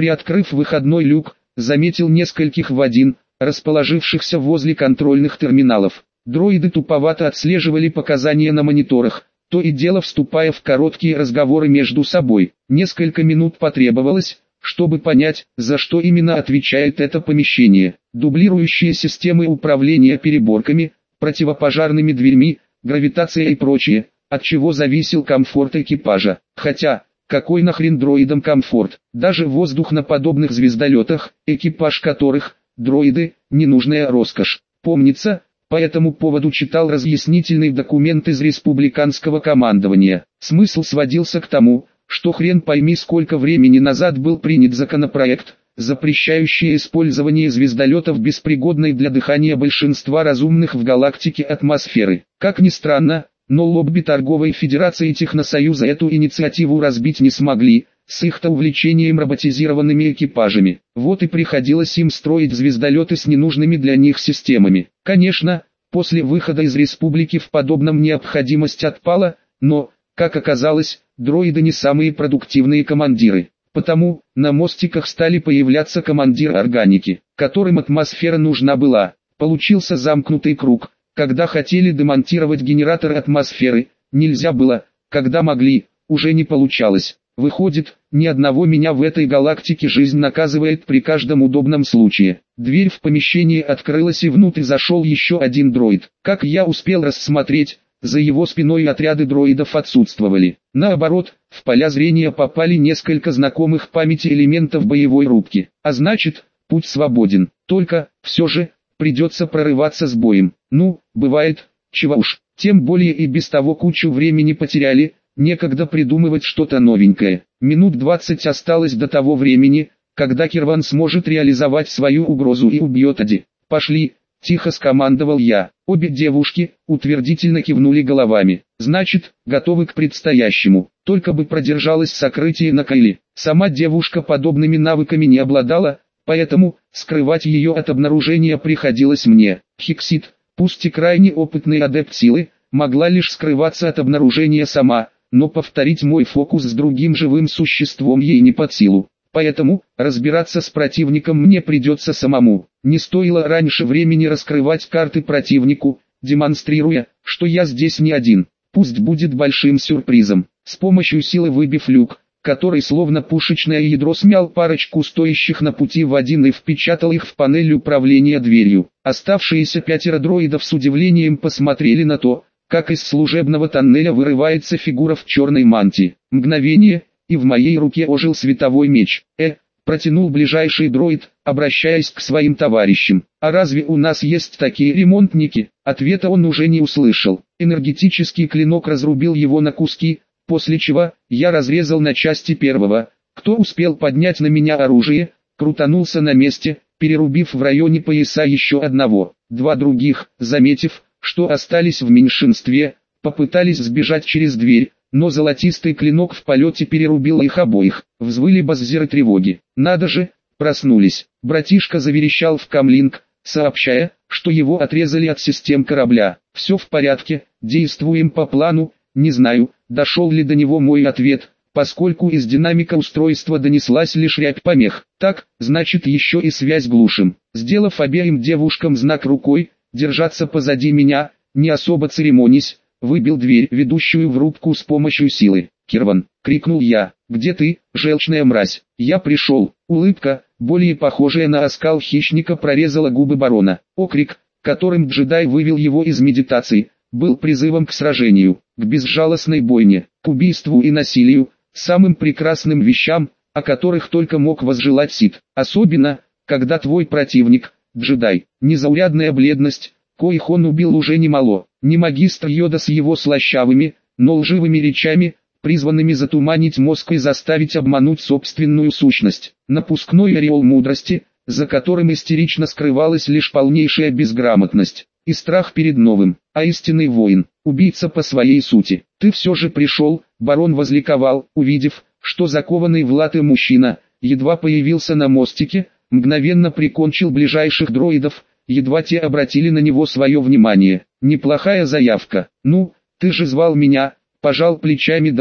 Приоткрыв выходной люк, заметил нескольких в один, расположившихся возле контрольных терминалов. Дроиды туповато отслеживали показания на мониторах, то и дело вступая в короткие разговоры между собой. Несколько минут потребовалось, чтобы понять, за что именно отвечает это помещение. Дублирующие системы управления переборками, противопожарными дверьми, гравитация и прочее, от чего зависел комфорт экипажа. Хотя, какой нахрен дроидам комфорт? Даже воздух на подобных звездолетах, экипаж которых, дроиды, ненужная роскошь. Помнится, по этому поводу читал разъяснительный документ из республиканского командования. Смысл сводился к тому, что хрен пойми сколько времени назад был принят законопроект, запрещающий использование звездолетов без пригодной для дыхания большинства разумных в галактике атмосферы. Как ни странно, но лобби Торговой Федерации и Техносоюза эту инициативу разбить не смогли, с их-то увлечением роботизированными экипажами. Вот и приходилось им строить звездолеты с ненужными для них системами. Конечно, после выхода из республики в подобном необходимость отпала, но, как оказалось, дроиды не самые продуктивные командиры. Потому, на мостиках стали появляться командиры органики, которым атмосфера нужна была. Получился замкнутый круг. Когда хотели демонтировать генератор атмосферы, нельзя было, когда могли, уже не получалось. Выходит, ни одного меня в этой галактике жизнь наказывает при каждом удобном случае. Дверь в помещении открылась и внутрь зашел еще один дроид. Как я успел рассмотреть, за его спиной отряды дроидов отсутствовали. Наоборот, в поля зрения попали несколько знакомых памяти элементов боевой рубки. А значит, путь свободен. Только, все же, придется прорываться с боем. Ну, бывает, чего уж. Тем более и без того кучу времени потеряли, некогда придумывать что-то новенькое. Минут 20 осталось до того времени, когда Кирван сможет реализовать свою угрозу и убьет Ади. «Пошли», — тихо скомандовал я. Обе девушки утвердительно кивнули головами. «Значит, готовы к предстоящему. Только бы продержалось сокрытие на Кайле». Сама девушка подобными навыками не обладала, поэтому скрывать ее от обнаружения приходилось мне. Хиксит, пусть и крайне опытный адепт силы, могла лишь скрываться от обнаружения сама, но повторить мой фокус с другим живым существом ей не под силу. Поэтому, разбираться с противником мне придется самому. Не стоило раньше времени раскрывать карты противнику, демонстрируя, что я здесь не один. Пусть будет большим сюрпризом. С помощью силы выбив люк, который словно пушечное ядро смял парочку стоящих на пути в один и впечатал их в панель управления дверью. Оставшиеся 5 дроидов с удивлением посмотрели на то, как из служебного тоннеля вырывается фигура в черной мантии. Мгновение, и в моей руке ожил световой меч. Протянул ближайший дроид, обращаясь к своим товарищам. «А разве у нас есть такие ремонтники?» Ответа он уже не услышал. Энергетический клинок разрубил его на куски, после чего я разрезал на части первого, кто успел поднять на меня оружие, крутанулся на месте, перерубив в районе пояса еще одного. 2 других, заметив, что остались в меньшинстве, попытались сбежать через дверь, но золотистый клинок в полете перерубил их обоих. Взвыли баззеры тревоги. «Надо же!» Проснулись. Братишка заверещал в камлинг, сообщая, что его отрезали от систем корабля. «Все в порядке, действуем по плану». Не знаю, дошел ли до него мой ответ, поскольку из динамика устройства донеслась лишь рябь помех. «Так, значит еще и связь глушим». Сделав обеим девушкам знак рукой, держаться позади меня, не особо церемонясь, выбил дверь, ведущую в рубку с помощью силы. «Кирван!» — крикнул я. «Где ты, желчная мразь?» «Я пришел». Улыбка, более похожая на оскал хищника, прорезала губы барона. Окрик, которым джедай вывел его из медитации, был призывом к сражению, к безжалостной бойне, к убийству и насилию, самым прекрасным вещам, о которых только мог возжелать Сид. Особенно, когда твой противник — джедай. Незаурядная бледность, коих он убил уже немало, не магистр Йода с его слащавыми, но лживыми речами, призванными затуманить мозг и заставить обмануть собственную сущность. Напускной ореол мудрости, за которым истерично скрывалась лишь полнейшая безграмотность и страх перед новым, а истинный воин, убийца по своей сути. «Ты все же пришел», — барон возликовал, увидев, что закованный в латы мужчина, едва появился на мостике, мгновенно прикончил ближайших дроидов, едва те обратили на него свое внимание. «Неплохая заявка. Ну, ты же звал меня», — пожал плечами Дауган.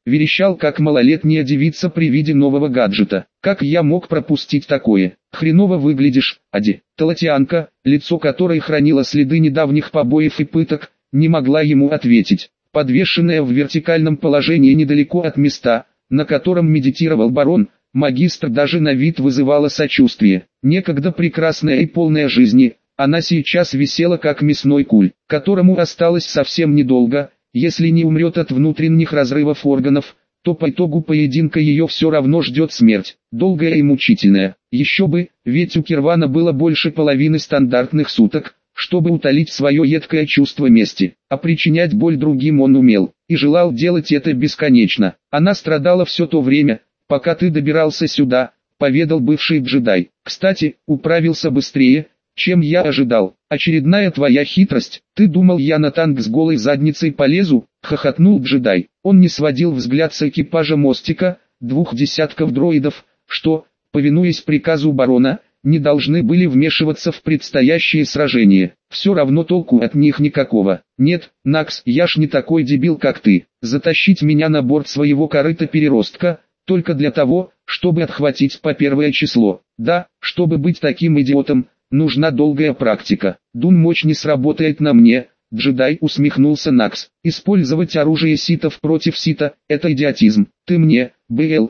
верещал как малолетняя девица при виде нового гаджета. Как я мог пропустить такое? Хреново выглядишь, Ади. Талатианка, лицо которой хранило следы недавних побоев и пыток, не могла ему ответить. Подвешенная в вертикальном положении недалеко от места, на котором медитировал барон, магистр даже на вид вызывала сочувствие. Некогда прекрасная и полная жизни, она сейчас висела как мясной куль, которому осталось совсем недолго. Если не умрет от внутренних разрывов органов, то по итогу поединка ее все равно ждет смерть, долгая и мучительная. Еще бы, ведь у Кирвана было больше половины стандартных суток, чтобы утолить свое едкое чувство мести, а причинять боль другим он умел, и желал делать это бесконечно. Она страдала все то время, пока ты добирался сюда, поведал бывший джедай. Кстати, управился быстрее, чем я ожидал. Очередная твоя хитрость. Ты думал, я на танк с голой задницей полезу? Хохотнул джедай. Он не сводил взгляд с экипажа мостика, 2 десятков дроидов, что, повинуясь приказу барона, не должны были вмешиваться в предстоящее сражение. Все равно толку от них никакого. Нет, Накс, я ж не такой дебил, как ты. Затащить меня на борт своего корыта-переростка, только для того, чтобы отхватить по первое число. Да, чтобы быть таким идиотом, нужна долгая практика. Дун мощь не сработает на мне, джедай, усмехнулся Накс. Использовать оружие ситов против сита – это идиотизм. Ты мне, БЛ,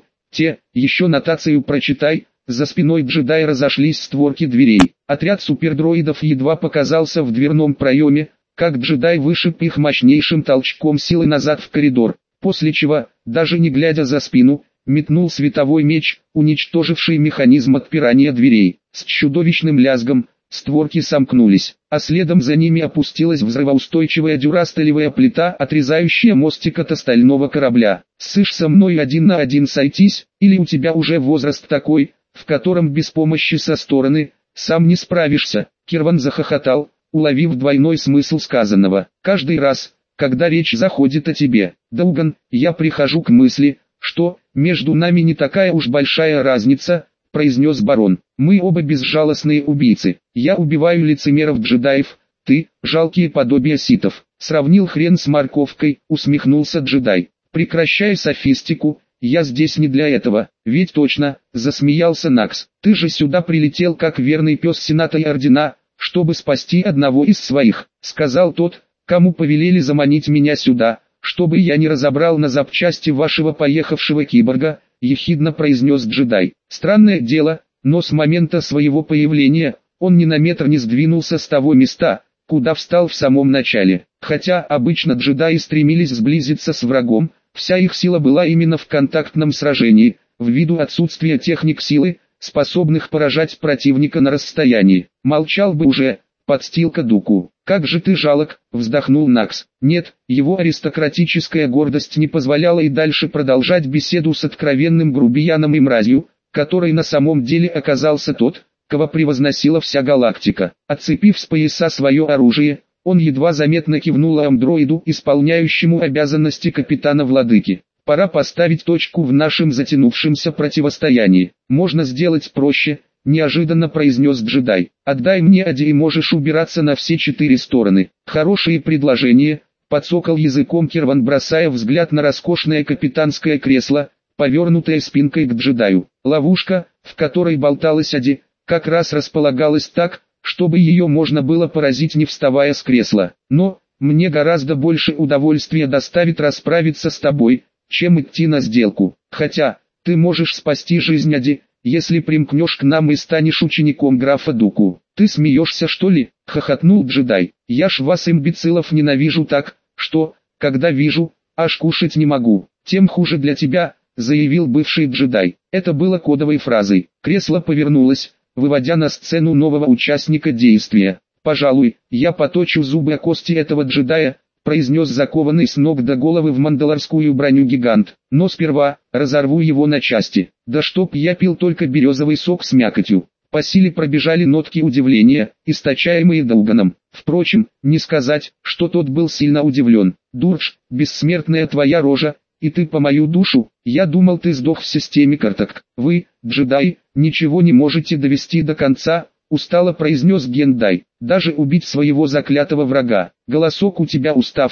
еще нотацию прочитай. За спиной джедая разошлись створки дверей. Отряд супердроидов едва показался в дверном проеме, как джедай вышиб их мощнейшим толчком силы назад в коридор, после чего, даже не глядя за спину, метнул световой меч, уничтоживший механизм отпирания дверей. С чудовищным лязгом створки сомкнулись, а следом за ними опустилась взрывоустойчивая дюрастелевая плита, отрезающая мостик от остального корабля. «Сышь со мной 1 на 1 сойтись, или у тебя уже возраст такой, в котором без помощи со стороны, сам не справишься?» Кирван захохотал, уловив двойной смысл сказанного. «Каждый раз, когда речь заходит о тебе, Дауган, я прихожу к мысли, что, между нами не такая уж большая разница», произнес барон. «Мы оба безжалостные убийцы. Я убиваю лицемеров-джедаев, ты – жалкие подобия ситов». «Сравнил хрен с морковкой», усмехнулся джедай. «Прекращай софистику, я здесь не для этого». «Ведь точно», засмеялся Накс. «Ты же сюда прилетел как верный пес Сената и Ордена, чтобы спасти одного из своих», сказал тот, кому повелели заманить меня сюда, чтобы я не разобрал на запчасти вашего поехавшего киборга, ехидно произнес джедай. Странное дело, но с момента своего появления, он ни на метр не сдвинулся с того места, куда встал в самом начале. Хотя обычно джедаи стремились сблизиться с врагом, вся их сила была именно в контактном сражении, ввиду отсутствия техник силы, способных поражать противника на расстоянии. Молчал бы уже, подстилка Дуку. «Как же ты жалок», вздохнул Накс. Нет, его аристократическая гордость не позволяла и дальше продолжать беседу с откровенным грубияном и мразью, который на самом деле оказался тот, кого превозносила вся галактика. Отцепив с пояса свое оружие, он едва заметно кивнул андроиду, исполняющему обязанности капитана-владыки. «Пора поставить точку в нашем затянувшемся противостоянии. Можно сделать проще», неожиданно произнес джедай. «Отдай мне Ади и можешь убираться на все 4 стороны». «Хорошие предложения», подсокал языком Кирван, бросая взгляд на роскошное капитанское кресло, повернутое спинкой к джедаю. Ловушка, в которой болталась Ади, как раз располагалась так, чтобы ее можно было поразить, не вставая с кресла. «Но, мне гораздо больше удовольствия доставит расправиться с тобой, чем идти на сделку. Хотя, ты можешь спасти жизнь Ади, если примкнешь к нам и станешь учеником графа Дуку». «Ты смеешься, что ли?» — хохотнул джедай. «Я ж вас, имбецилов, ненавижу так, что, когда вижу, аж кушать не могу. Тем хуже для тебя», — заявил бывший джедай. Это было кодовой фразой. Кресло повернулось, выводя на сцену нового участника действия. «Пожалуй, я поточу зубы о кости этого джедая», произнес закованный с ног до головы в мандалорскую броню гигант. «Но сперва, разорву его на части. Да чтоб я пил только березовый сок с мякотью». По силе пробежали нотки удивления, источаемые Дауганом. Впрочем, не сказать, что тот был сильно удивлен. «Дурдж, бессмертная твоя рожа, и ты по мою душу, я думал, ты сдох в системе карток. Вы, джедаи, ничего не можете довести до конца», устало произнес Гендай. «Даже убить своего заклятого врага. Голосок у тебя уставший,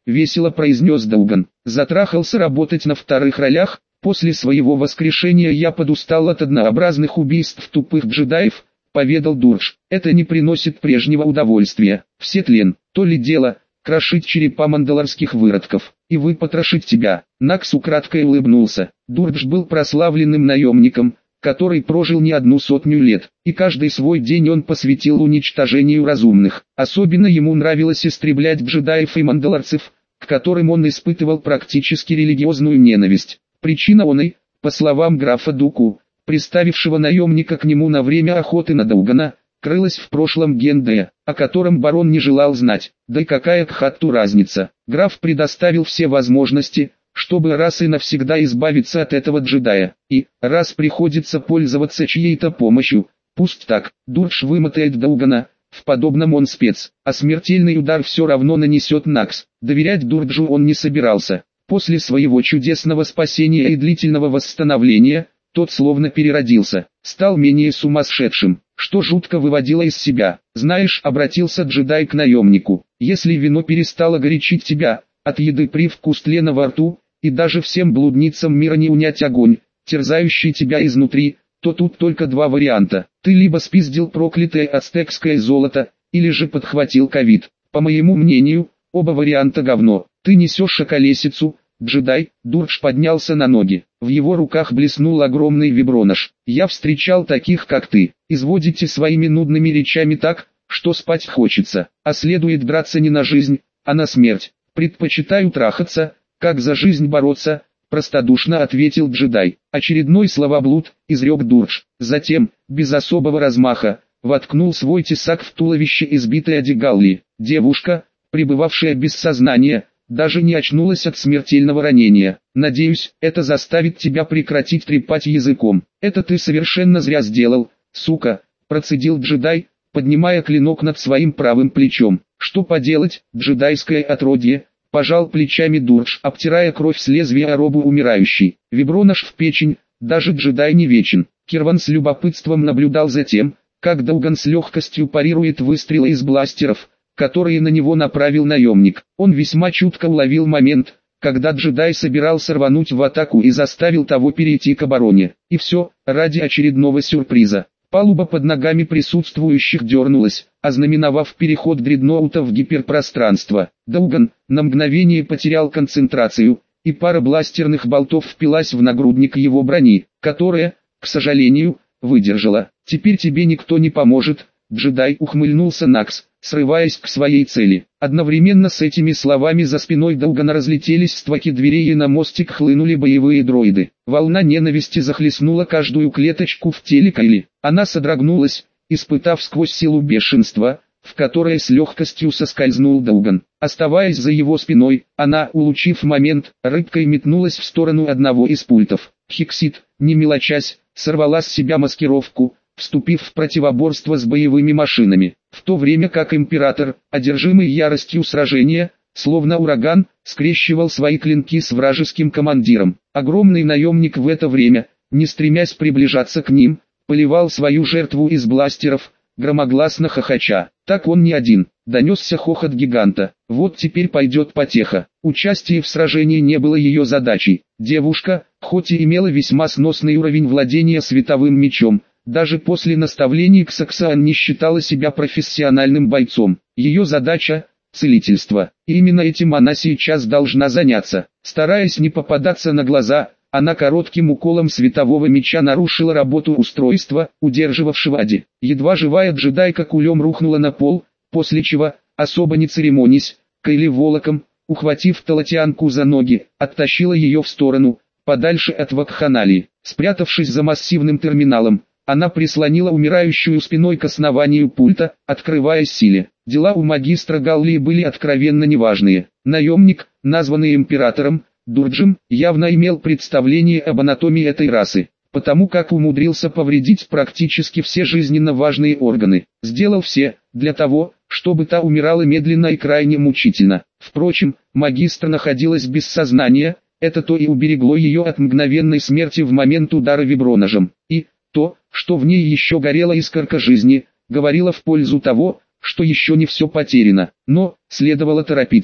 весело произнес Дауган. Затрахался работать на вторых ролях. После своего воскрешения я подустал от однообразных убийств тупых джедаев, поведал Дурдж. Это не приносит прежнего удовольствия. Все тлен, то ли дело, крошить черепа мандалорских выродков, и выпотрошить тебя. Накс украдкой улыбнулся. Дурдж был прославленным наемником, который прожил не одну сотню лет, и каждый свой день он посвятил уничтожению разумных. Особенно ему нравилось истреблять джедаев и мандалорцев, к которым он испытывал практически религиозную ненависть. Причина оной, по словам графа Дуку, приставившего наемника к нему на время охоты на Даугана, крылась в прошлом Гендея, о котором барон не желал знать. Да и какая к Хатту разница? Граф предоставил все возможности, чтобы раз и навсегда избавиться от этого джедая. И, раз приходится пользоваться чьей-то помощью, пусть так, Дурдж вымотает Даугана, в подобном он спец, а смертельный удар все равно нанесет Накс. Доверять Дурджу он не собирался. После своего чудесного спасения и длительного восстановления, тот словно переродился, стал менее сумасшедшим, что жутко выводило из себя. «Знаешь», — обратился джедай к наемнику, — «если вино перестало горячить тебя, от еды привкус тлена во рту, и даже всем блудницам мира не унять огонь, терзающий тебя изнутри, то тут только два варианта. Ты либо спиздил проклятое ацтекское золото, или же подхватил ковид. По моему мнению, оба варианта говно. Ты несешь околесицу». Джедай, Дурдж поднялся на ноги. В его руках блеснул огромный вибронож. «Я встречал таких, как ты. Изводите своими нудными речами так, что спать хочется. А следует драться не на жизнь, а на смерть. Предпочитаю трахаться, как за жизнь бороться», простодушно ответил джедай. «Очередной словоблуд», изрек Дурдж. Затем, без особого размаха, воткнул свой тесак в туловище избитой Адигалли. Девушка, пребывавшая без сознания, даже не очнулась от смертельного ранения. «Надеюсь, это заставит тебя прекратить трепать языком. Это ты совершенно зря сделал, сука», процедил джедай, поднимая клинок над своим правым плечом. «Что поделать, джедайское отродье», пожал плечами Дурдж, обтирая кровь с лезвия о робу умирающей. Вибронож в печень, даже джедай не вечен. Кирван с любопытством наблюдал за тем, как Дауган с легкостью парирует выстрелы из бластеров, которые на него направил наемник. Он весьма чутко уловил момент, когда джедай собирался рвануть в атаку и заставил того перейти к обороне. И все, ради очередного сюрприза. Палуба под ногами присутствующих дернулась, ознаменовав переход дредноута в гиперпространство. Дауган на мгновение потерял концентрацию, и пара бластерных болтов впилась в нагрудник его брони, которая, к сожалению, выдержала. «Теперь тебе никто не поможет», джедай, ухмыльнулся Накс, срываясь к своей цели. Одновременно с этими словами за спиной Даугана разлетелись ствоки дверей и на мостик хлынули боевые дроиды. Волна ненависти захлестнула каждую клеточку в теле Кайли. Она содрогнулась, испытав сквозь силу бешенства, в которое с легкостью соскользнул Дауган. Оставаясь за его спиной, она, улучив момент, рыбкой метнулась в сторону одного из пультов. Хиксит, не мелочась, сорвала с себя маскировку, вступив в противоборство с боевыми машинами, в то время как император, одержимый яростью сражения, словно ураган, скрещивал свои клинки с вражеским командиром. Огромный наемник в это время, не стремясь приближаться к ним, поливал свою жертву из бластеров, громогласно хохоча. Так он не один, донесся хохот гиганта. Вот теперь пойдет потеха. Участие в сражении не было ее задачей. Девушка, хоть и имела весьма сносный уровень владения световым мечом, даже после наставлений Ксаксаан не считала себя профессиональным бойцом. Ее задача – целительство. И именно этим она сейчас должна заняться. Стараясь не попадаться на глаза, она коротким уколом светового меча нарушила работу устройства, удерживавшего Ади. Едва живая джедайка кулем рухнула на пол, после чего, особо не церемонясь, Кайли волоком, ухватив Талатианку за ноги, оттащила ее в сторону, подальше от вакханалии. Спрятавшись за массивным терминалом, она прислонила умирающую спиной к основанию пульта, открывая силе. Дела у магистра Галлии были откровенно неважные. Наемник, названный императором, Дурджем, явно имел представление об анатомии этой расы, потому как умудрился повредить практически все жизненно важные органы. Сделал все, для того, чтобы та умирала медленно и крайне мучительно. Впрочем, магистр находилась без сознания, это то и уберегло ее от мгновенной смерти в момент удара виброножем. И то, что в ней еще горела искорка жизни, говорило в пользу того, что еще не все потеряно. Но, следовало торопиться.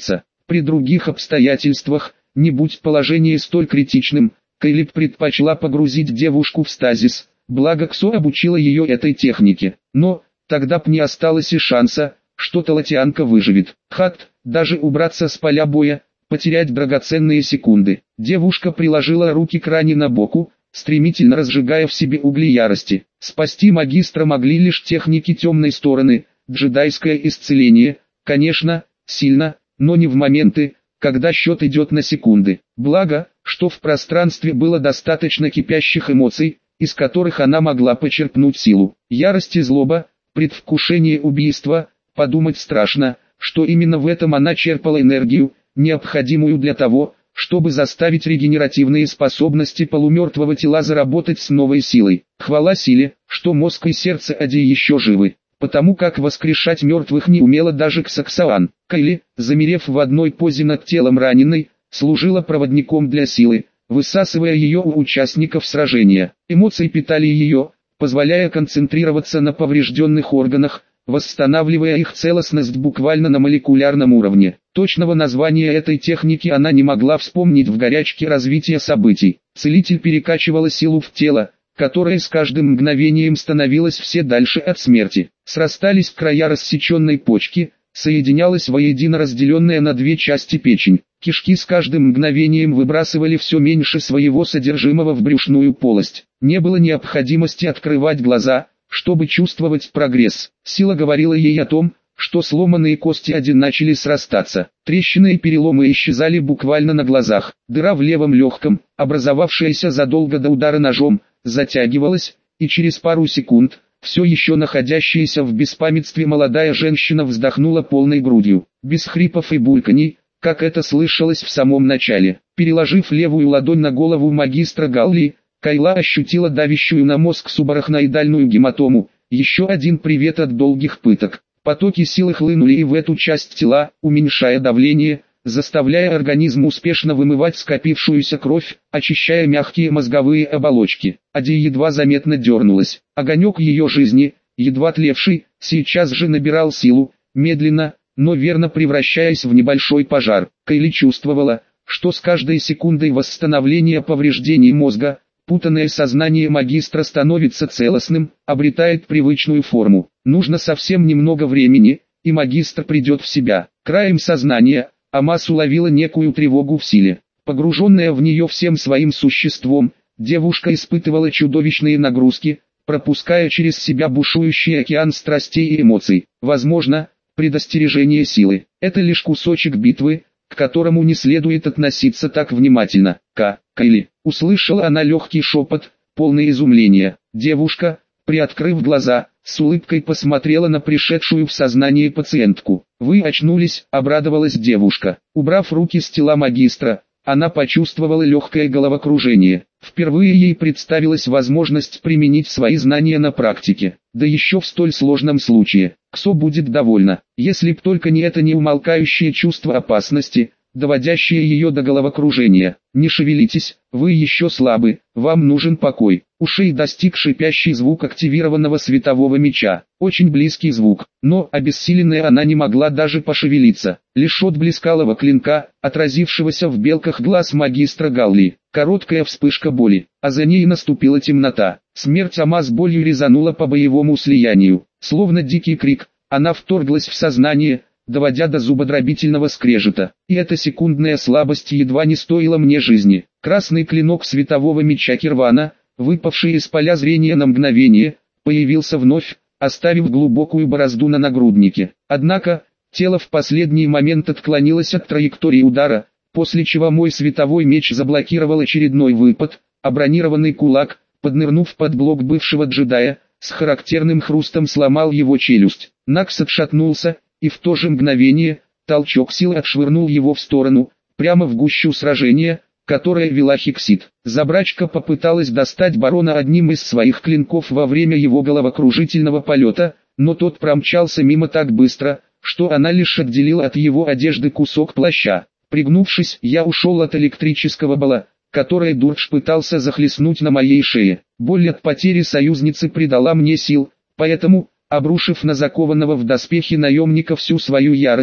При других обстоятельствах, не будь положение столь критичным, Кайли предпочла погрузить девушку в стазис, благо Ксо обучила ее этой технике. Но, тогда б не осталось и шанса, что Талатианка выживет. Хат, даже убраться с поля боя, потерять драгоценные секунды. Девушка приложила руки к ране на боку, стремительно разжигая в себе угли ярости. Спасти магистра могли лишь техники темной стороны, джедайское исцеление, конечно, сильно, но не в моменты, когда счет идет на секунды. Благо, что в пространстве было достаточно кипящих эмоций, из которых она могла почерпнуть силу. Ярость и злоба, предвкушение убийства, подумать страшно, что именно в этом она черпала энергию, необходимую для того, чтобы заставить регенеративные способности полумертвого тела заработать с новой силой. Хвала силе, что мозг и сердце Ади еще живы, потому как воскрешать мертвых не умела даже Ксаксаан. Кайли, замерев в одной позе над телом раненой, служила проводником для силы, высасывая ее у участников сражения. Эмоции питали ее, позволяя концентрироваться на поврежденных органах, восстанавливая их целостность буквально на молекулярном уровне. Точного названия этой техники она не могла вспомнить в горячке развития событий. Целитель перекачивала силу в тело, которое с каждым мгновением становилось все дальше от смерти. Срастались края рассеченной почки, соединялась воедино разделенная на две части печень. Кишки с каждым мгновением выбрасывали все меньше своего содержимого в брюшную полость. Не было необходимости открывать глаза, чтобы чувствовать прогресс. Сила говорила ей о том, что сломанные кости один начали срастаться. Трещины и переломы исчезали буквально на глазах. Дыра в левом легком, образовавшаяся задолго до удара ножом, затягивалась, и через пару секунд, все еще находящаяся в беспамятстве молодая женщина вздохнула полной грудью, без хрипов и бульканий, как это слышалось в самом начале. Переложив левую ладонь на голову магистра Галли, Кайла ощутила давящую на мозг субарахноидальную гематому, еще один привет от долгих пыток. Потоки силы хлынули и в эту часть тела, уменьшая давление, заставляя организм успешно вымывать скопившуюся кровь, очищая мягкие мозговые оболочки. Ади едва заметно дернулась. Огонек ее жизни, едва тлевший, сейчас же набирал силу, медленно, но верно превращаясь в небольшой пожар. Кайли чувствовала, что с каждой секундой восстановления повреждений мозга, путанное сознание магистра становится целостным, обретает привычную форму. Нужно совсем немного времени, и магистр придет в себя. Краем сознания, Амас уловила некую тревогу в силе. Погруженная в нее всем своим существом, девушка испытывала чудовищные нагрузки, пропуская через себя бушующий океан страстей и эмоций. Возможно, предостережение силы – это лишь кусочек битвы, к которому не следует относиться так внимательно. Кайли, услышала она легкий шепот, полный изумления. Девушка, приоткрыв глаза, с улыбкой посмотрела на пришедшую в сознание пациентку. «Вы очнулись», — обрадовалась девушка. Убрав руки с тела магистра, она почувствовала легкое головокружение. Впервые ей представилась возможность применить свои знания на практике. Да еще в столь сложном случае. Ксо будет довольна, если б только не это неумолкающее чувство опасности, доводящее ее до головокружения. «Не шевелитесь, вы еще слабы, вам нужен покой». Ушей достиг шипящий звук активированного светового меча. Очень близкий звук, но обессиленная она не могла даже пошевелиться. Лишь отблеск алого клинка, отразившегося в белках глаз магистра Галли. Короткая вспышка боли, а за ней наступила темнота. Смерть Амаз болью резанула по боевому слиянию. Словно дикий крик, она вторглась в сознание, доводя до зубодробительного скрежета. И эта секундная слабость едва не стоила мне жизни. Красный клинок светового меча Кирвана, выпавший из поля зрения на мгновение, появился вновь, оставив глубокую борозду на нагруднике. Однако, тело в последний момент отклонилось от траектории удара, после чего мой световой меч заблокировал очередной выпад, а бронированный кулак, поднырнув под блок бывшего джедая, с характерным хрустом сломал его челюсть. Накс отшатнулся, и в то же мгновение, толчок силы отшвырнул его в сторону, прямо в гущу сражения, которое вела Хиксит. Забрачка попыталась достать барона одним из своих клинков во время его головокружительного полета, но тот промчался мимо так быстро, что она лишь отделила от его одежды кусок плаща. Пригнувшись, я ушел от электрического бола, которое Дурдж пытался захлестнуть на моей шее. Боль от потери союзницы придала мне сил, поэтому, обрушив на закованного в доспехи наемника всю свою ярость,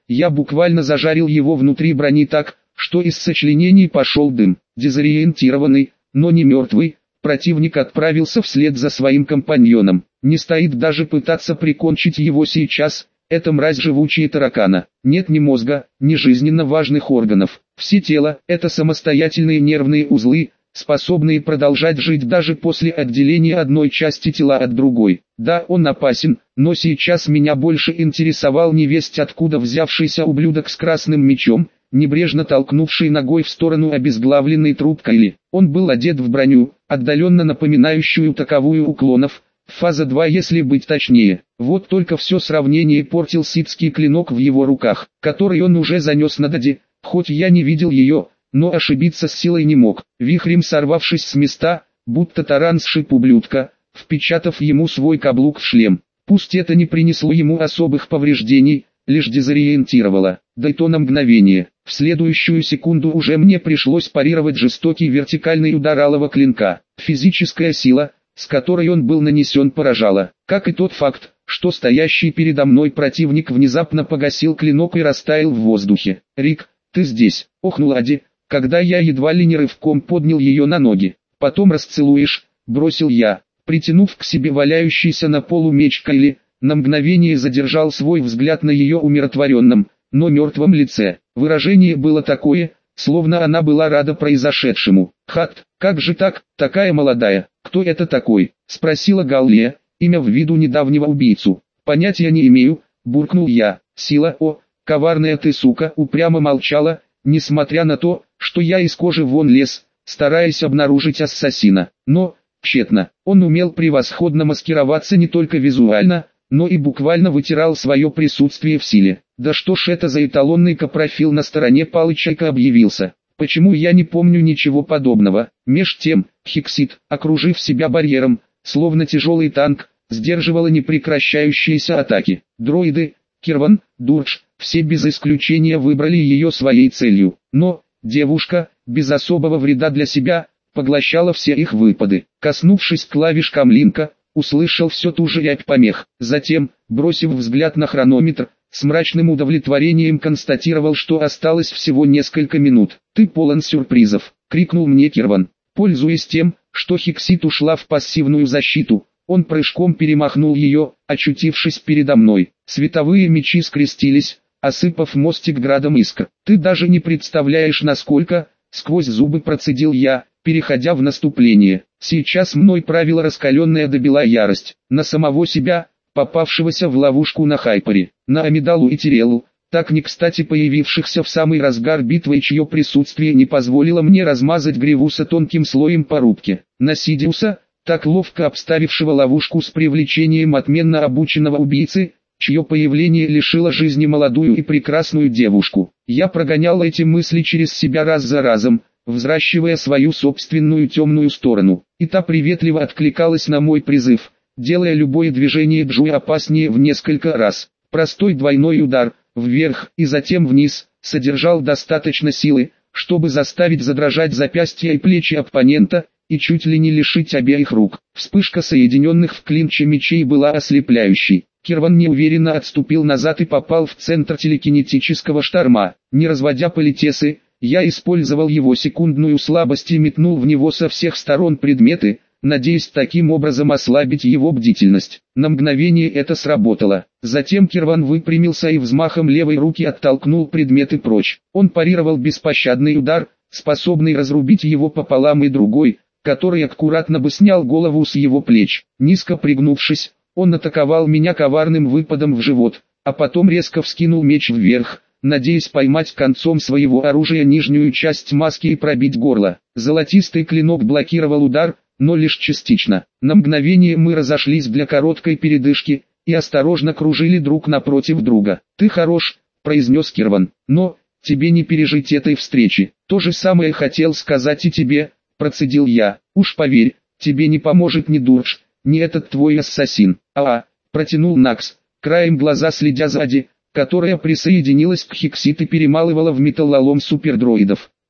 я буквально зажарил его внутри брони так, что из сочленений пошел дым. Дезориентированный, но не мертвый, противник отправился вслед за своим компаньоном. Не стоит даже пытаться прикончить его сейчас, эта мразь живучая таракана. Нет ни мозга, ни жизненно важных органов. Все тело – это самостоятельные нервные узлы, способные продолжать жить даже после отделения одной части тела от другой. Да, он опасен, но сейчас меня больше интересовал невесть откуда взявшийся ублюдок с красным мечом, небрежно толкнувший ногой в сторону обезглавленный труп Кайли. Он был одет в броню, отдаленно напоминающую таковую уклонов, фаза 2 если быть точнее. Вот только все сравнение портил ситский клинок в его руках, который он уже занес на даде, хоть я не видел ее, но ошибиться с силой не мог. Вихрем сорвавшись с места, будто таран сшиб ублюдка, впечатав ему свой каблук в шлем. Пусть это не принесло ему особых повреждений, лишь дезориентировало, да и то на мгновение. В следующую секунду уже мне пришлось парировать жестокий вертикальный удар алого клинка. Физическая сила, с которой он был нанесен, поражала, как и тот факт, что стоящий передо мной противник внезапно погасил клинок и растаял в воздухе. «Рик, ты здесь!» — охнул Ади, когда я едва ли не рывком поднял ее на ноги. «Потом расцелуешь», — бросил я, притянув к себе валяющийся на полу меч Кайли, на мгновение задержал свой взгляд на ее умиротворенном, но мертвом лице. Выражение было такое, словно она была рада произошедшему. «Хат, как же так, такая молодая, кто это такой?» — спросила Галлия, имя в виду недавнего убийцу. «Понятия не имею», — буркнул я. Сила, о, коварная ты сука, упрямо молчала, несмотря на то, что я из кожи вон лез, стараясь обнаружить ассасина. Но, тщетно, он умел превосходно маскироваться не только визуально, но и буквально вытирал свое присутствие в силе. Да что ж это за эталонный капрофил на стороне Палычайка объявился? Почему я не помню ничего подобного? Меж тем, Хиксит, окружив себя барьером, словно тяжелый танк, сдерживала непрекращающиеся атаки. Дроиды, Кирван, Дурдж, все без исключения выбрали ее своей целью. Но, девушка, без особого вреда для себя, поглощала все их выпады. Коснувшись клавиш камлинка, услышал все ту же рябь помех. Затем, бросив взгляд на хронометр, с мрачным удовлетворением констатировал, что осталось всего несколько минут. «Ты полон сюрпризов», — крикнул мне Кирван. Пользуясь тем, что Хиксит ушла в пассивную защиту, он прыжком перемахнул ее, очутившись передо мной. Световые мечи скрестились, осыпав мостик градом искр. «Ты даже не представляешь насколько», — сквозь зубы процедил я, переходя в наступление. Сейчас мной правила раскаленная до бела ярость. На самого себя, попавшегося в ловушку на Хайпере, на Амидалу и Тиреллу, так не кстати появившихся в самый разгар битвы и чье присутствие не позволило мне размазать Гривуса тонким слоем по рубке. На Сидиуса, так ловко обставившего ловушку с привлечением отменно обученного убийцы, чье появление лишило жизни молодую и прекрасную девушку. Я прогонял эти мысли через себя раз за разом, взращивая свою собственную темную сторону, и та приветливо откликалась на мой призыв, делая любое движение Джуи опаснее в несколько раз. Простой двойной удар, вверх и затем вниз, содержал достаточно силы, чтобы заставить задрожать запястья и плечи оппонента, и чуть ли не лишить обеих рук. Вспышка соединенных в клинче мечей была ослепляющей. Кирван неуверенно отступил назад и попал в центр телекинетического шторма. Не разводя политесы, я использовал его секундную слабость и метнул в него со всех сторон предметы, надеясь таким образом ослабить его бдительность. На мгновение это сработало. Затем Кирван выпрямился и взмахом левой руки оттолкнул предметы прочь. Он парировал беспощадный удар, способный разрубить его пополам, и другой, который аккуратно бы снял голову с его плеч. Низко пригнувшись, он атаковал меня коварным выпадом в живот, а потом резко вскинул меч вверх, надеясь поймать концом своего оружия нижнюю часть маски и пробить горло. Золотистый клинок блокировал удар, но лишь частично. На мгновение мы разошлись для короткой передышки и осторожно кружили друг напротив друга. «Ты хорош», — произнес Кирван, — «но тебе не пережить этой встречи». «То же самое хотел сказать и тебе», — процедил я. «Уж поверь, тебе не поможет ни Дурдж, ни этот твой ассасин». Протянул Накс, краем глаза следя сзади, которая присоединилась к Хиксит и перемалывала в металлолом супердроидов.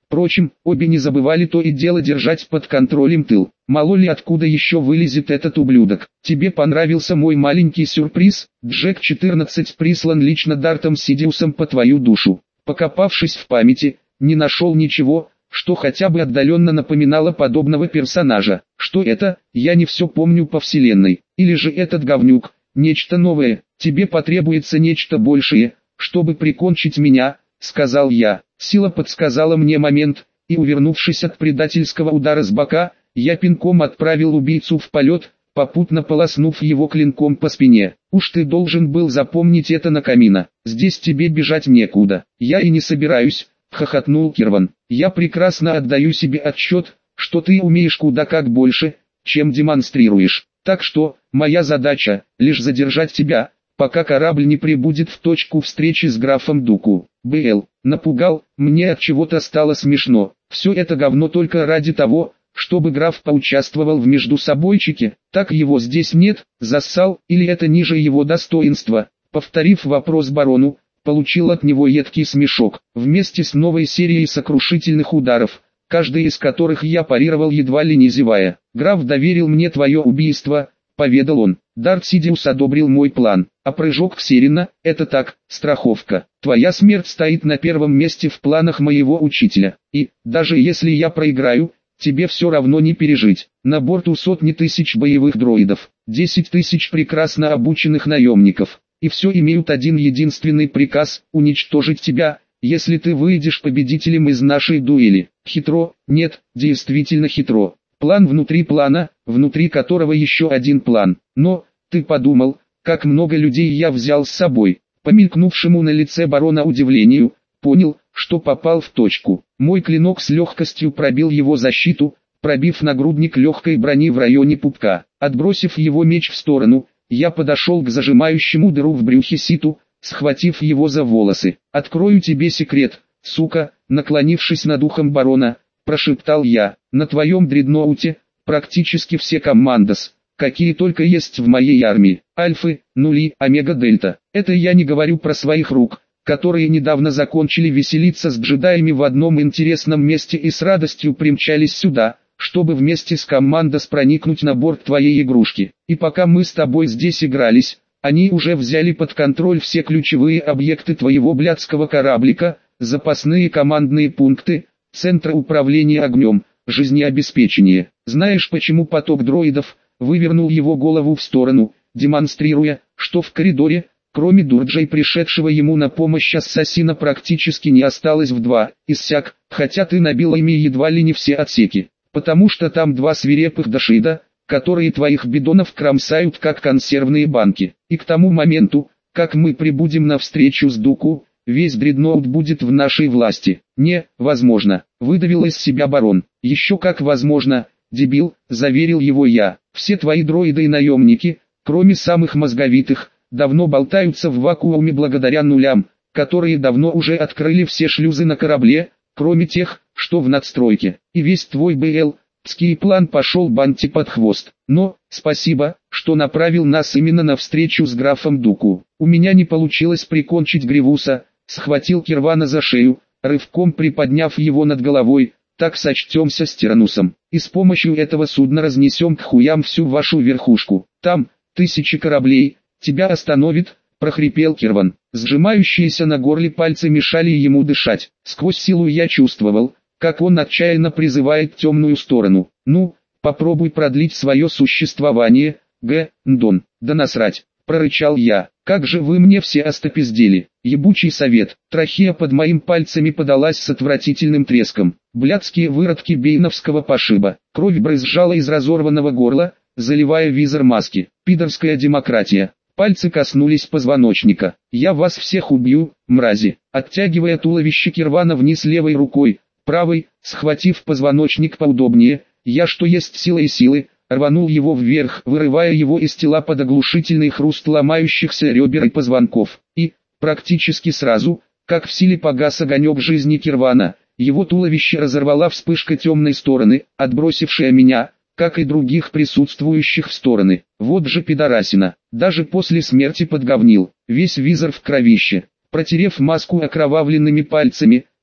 Впрочем, обе не забывали то и дело держать под контролем тыл. Мало ли откуда еще вылезет этот ублюдок. Тебе понравился мой маленький сюрприз? Джек 14 прислан лично Дартом Сидиусом по твою душу. Покопавшись в памяти, не нашел ничего, что хотя бы отдаленно напоминало подобного персонажа. Что это? Я не все помню по вселенной. Или же этот говнюк? Нечто новое. Тебе потребуется нечто большее, чтобы прикончить меня, сказал я. Сила подсказала мне момент, и увернувшись от предательского удара с бока, я пинком отправил убийцу в полет, попутно полоснув его клинком по спине. Уж ты должен был запомнить это на камина. Здесь тебе бежать некуда. Я и не собираюсь, хохотнул Кирван. Я прекрасно отдаю себе отчет, что ты умеешь куда как больше, чем демонстрируешь. Так что, моя задача, лишь задержать тебя, пока корабль не прибудет в точку встречи с графом Дуку. Б.Л. Напугал, мне от чего-то стало смешно. Все это говно только ради того, чтобы граф поучаствовал в междусобойчике. Так его здесь нет, зассал, или это ниже его достоинства? Повторив вопрос барону, получил от него едкий смешок. Вместе с новой серией сокрушительных ударов, каждый из которых я парировал едва ли не зевая. Граф доверил мне твое убийство, поведал он. Дарт Сидиус одобрил мой план, а прыжок в Сирена – это так, страховка. Твоя смерть стоит на первом месте в планах моего учителя. И, даже если я проиграю, тебе все равно не пережить. На борту сотни тысяч боевых дроидов, 10 тысяч прекрасно обученных наемников. И все имеют один единственный приказ – уничтожить тебя, если ты выйдешь победителем из нашей дуэли. Хитро? Нет, действительно хитро. План внутри плана, внутри которого еще один план. Но, ты подумал, как много людей я взял с собой. По мелькнувшему на лице барона удивлению, понял, что попал в точку. Мой клинок с легкостью пробил его защиту, пробив нагрудник легкой брони в районе пупка. Отбросив его меч в сторону, я подошел к зажимающему дыру в брюхе Ситу, схватив его за волосы. «Открою тебе секрет, сука», наклонившись над ухом барона, прошептал я. «На твоем дредноуте практически все командос, какие только есть в моей армии. Альфы, нули, омега-дельта. Это я не говорю про своих рук, которые недавно закончили веселиться с джедаями в одном интересном месте и с радостью примчались сюда, чтобы вместе с командос проникнуть на борт твоей игрушки. И пока мы с тобой здесь игрались, они уже взяли под контроль все ключевые объекты твоего блядского кораблика, запасные командные пункты, центры управления огнем, жизнеобеспечение. Знаешь, почему поток дроидов вывернул его голову в сторону, демонстрируя, что в коридоре, кроме Дурджей, пришедшего ему на помощь ассасина, практически не осталось вдва, иссяк, хотя ты набил ими едва ли не все отсеки. Потому что там два свирепых дашида, которые твоих бидонов кромсают как консервные банки. И к тому моменту, как мы прибудем на встречу с Дуку, весь дредноут будет в нашей власти. Возможно, выдавил из себя барон. Еще как возможно, дебил, заверил его я. Все твои дроиды и наемники, кроме самых мозговитых, давно болтаются в вакууме благодаря нулям, которые давно уже открыли все шлюзы на корабле, кроме тех, что в надстройке. И весь твой БЛ-ский план пошел Банти под хвост. Но, спасибо, что направил нас именно на встречу с графом Дуку. У меня не получилось прикончить Гривуса, схватил Кирвана за шею, рывком приподняв его над головой, так сочтемся с Тиранусом. И с помощью этого судна разнесем к хуям всю вашу верхушку. Там, тысячи кораблей, тебя остановит, прохрипел Кирван. Сжимающиеся на горле пальцы мешали ему дышать. Сквозь силу я чувствовал, как он отчаянно призывает темную сторону. Ну, попробуй продлить свое существование, Ндон. Да насрать, прорычал я. Как же вы мне все остопиздели. Ебучий совет. Трахея под моим пальцами подалась с отвратительным треском. Блядские выродки бейновского пошиба. Кровь брызжала из разорванного горла, заливая визор маски. Пидорская демократия. Пальцы коснулись позвоночника. «Я вас всех убью, мрази!» Оттягивая туловище Кирвана вниз левой рукой, правой, схватив позвоночник поудобнее, я что есть силы, рванул его вверх, вырывая его из тела под оглушительный хруст ломающихся ребер и позвонков. И, практически сразу, как в силе погас огонек жизни Кирвана, его туловище разорвала вспышка темной стороны, отбросившая меня, как и других присутствующих в стороны. Вот же пидорасина, даже после смерти подговнил, весь визор в кровище. Протерев маску окровавленными пальцами,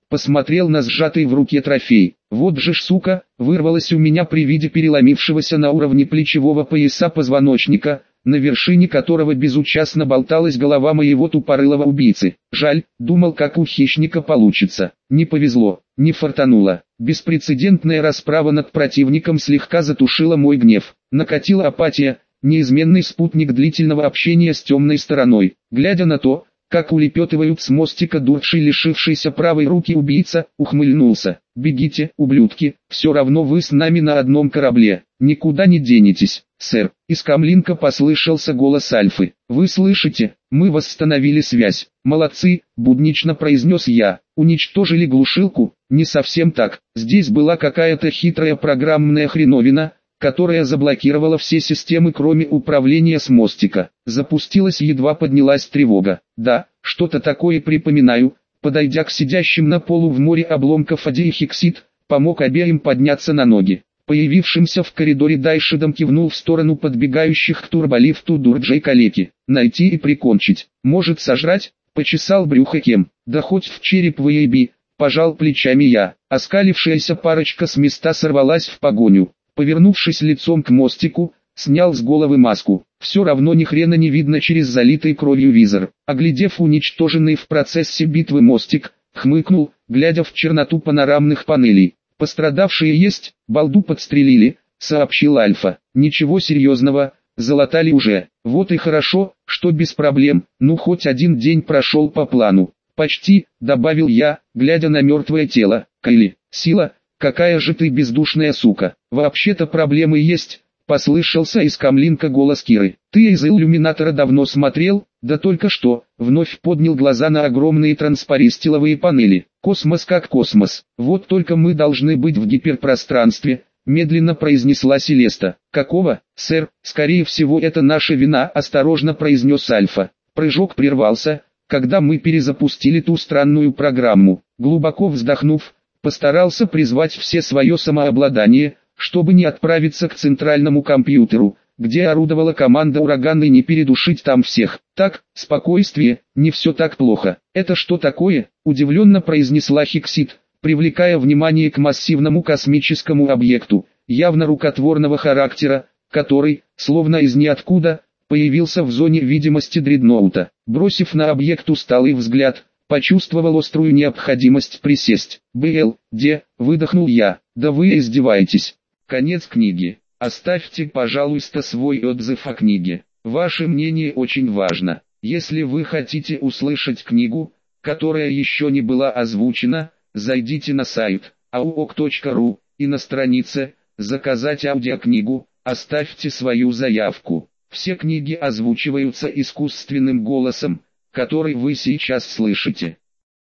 посмотрел на сжатый в руке трофей. Вот же ж сука, вырвалось у меня при виде переломившегося на уровне плечевого пояса позвоночника, на вершине которого безучастно болталась голова моего тупорылого убийцы. Жаль, думал, как у хищника получится. Не повезло, не фартануло. Беспрецедентная расправа над противником слегка затушила мой гнев. Накатила апатия, неизменный спутник длительного общения с темной стороной. Глядя на то, как улепетывают с мостика дурший лишившийся правой руки убийца, ухмыльнулся. «Бегите, ублюдки, все равно вы с нами на одном корабле, никуда не денетесь, сэр». Из камлинка послышался голос Альфы. «Вы слышите, мы восстановили связь». «Молодцы», буднично произнес я. «Уничтожили глушилку?» «Не совсем так, здесь была какая-то хитрая программная хреновина, которая заблокировала все системы кроме управления с мостика. Запустилась, едва поднялась тревога. Да, что-то такое припоминаю». Подойдя к сидящим на полу в море обломков Ади и Хиксит, помог обеим подняться на ноги. Появившимся в коридоре Дайшидом кивнул в сторону подбегающих к турболифту Дурджей калеки. «Найти и прикончить. Может сожрать?» — почесал брюхо Кем. «Да хоть в череп выеби», — пожал плечами я. Оскалившаяся парочка с места сорвалась в погоню. Повернувшись лицом к мостику, снял с головы маску. Все равно ни хрена не видно через залитый кровью визор. Оглядев уничтоженный в процессе битвы мостик, хмыкнул, глядя в черноту панорамных панелей. «Пострадавшие есть, балду подстрелили», — сообщил Альфа. «Ничего серьезного, залатали уже. Вот и хорошо, что без проблем, ну хоть один день прошел по плану». «Почти», — добавил я, глядя на мертвое тело. «Кайли, сила, какая же ты бездушная сука. Вообще-то проблемы есть». Послышался из камлинка голос Киры. «Ты из иллюминатора давно смотрел?» «Да только что», вновь поднял глаза на огромные транспаристиловые панели. «Космос как космос. Вот только мы должны быть в гиперпространстве», медленно произнесла Селеста. «Какого, сэр? Скорее всего это наша вина», осторожно произнес Альфа. Прыжок прервался, когда мы перезапустили ту странную программу. Глубоко вздохнув, постарался призвать все свое самообладание, чтобы не отправиться к центральному компьютеру, где орудовала команда «Ураган» и не передушить там всех. «Так, спокойствие, не все так плохо». «Это что такое?» – удивленно произнесла Хиксит, привлекая внимание к массивному космическому объекту, явно рукотворного характера, который, словно из ниоткуда, появился в зоне видимости дредноута. Бросив на объект усталый взгляд, почувствовал острую необходимость присесть. «БЛД», выдохнул я. «Да вы издеваетесь». Конец книги. Оставьте, пожалуйста, свой отзыв о книге. Ваше мнение очень важно. Если вы хотите услышать книгу, которая еще не была озвучена, зайдите на сайт auok.ru и на странице «Заказать аудиокнигу» оставьте свою заявку. Все книги озвучиваются искусственным голосом, который вы сейчас слышите.